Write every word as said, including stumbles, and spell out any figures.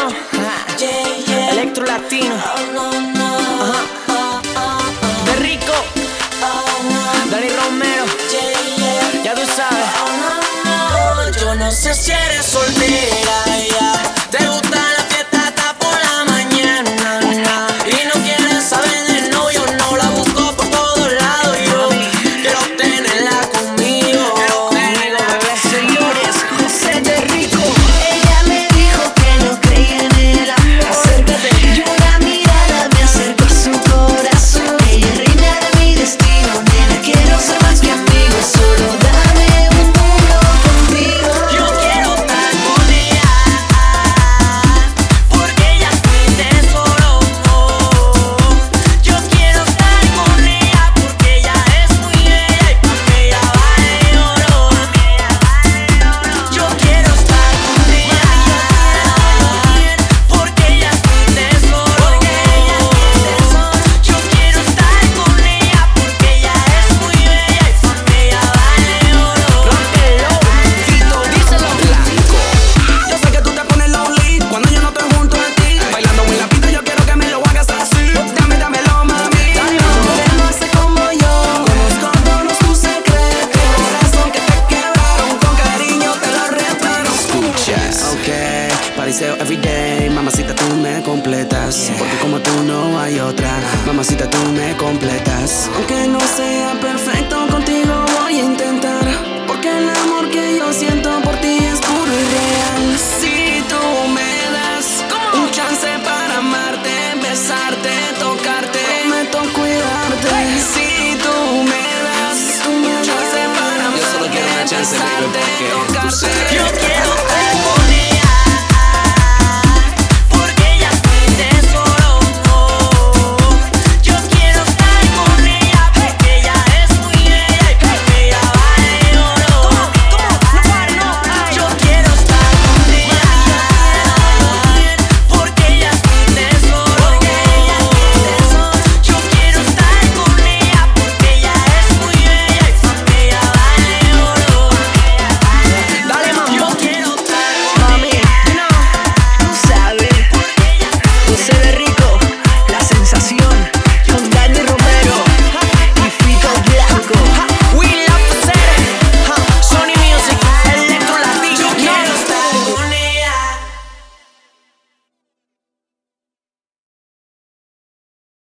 latino, Yeah, yeah. electro latino, Oh, no, no. ajá. Oh, oh, oh. De Rico, Oh, no. Dani Romero, Yeah, yeah. ya tú sabes. Oh, no, no. Yo no sé si eres soltera, ya. Te gusta la fiesta hasta por la mañana, na. Y no quieres saber del novio, no la busco por todos lados. Yo quiero tenerla conmigo. Conmigo, bebé. Señores, José de Rico. Ella me dijo que no creía en el amor. Acércate. Y una mirada me acercó a su corazón. Ella es reina de mi destino. Nena, quiero ser más que amigos. Solo dame un mundo contigo. Yo quiero estar con ella, porque ella es mi tesoro. Yo quiero estar con ella, porque ella es muy bella y pa' mí ella vale oro. Yo quiero estar con ella, porque ella es mi tesoro. Yo quiero estar con ella, porque ella es muy bella y pa' mí ella vale oro. Tito, díselo. Blanco. Yo sé que tú te pones lonely cuando yo no estoy junto a ti. Bailando en la pista, yo quiero que me lo hagas así. Dame, dámelo, mami. No hace como yo. Conozco todos tus secretos. Corazón que te quebraron, con cariño te lo reparo. Escuchas. Ok, pariseo everyday. Mamacita, tú me completas. Porque como tú no hay otra. Mamacita, tú me completas. Aunque no sea perfecto,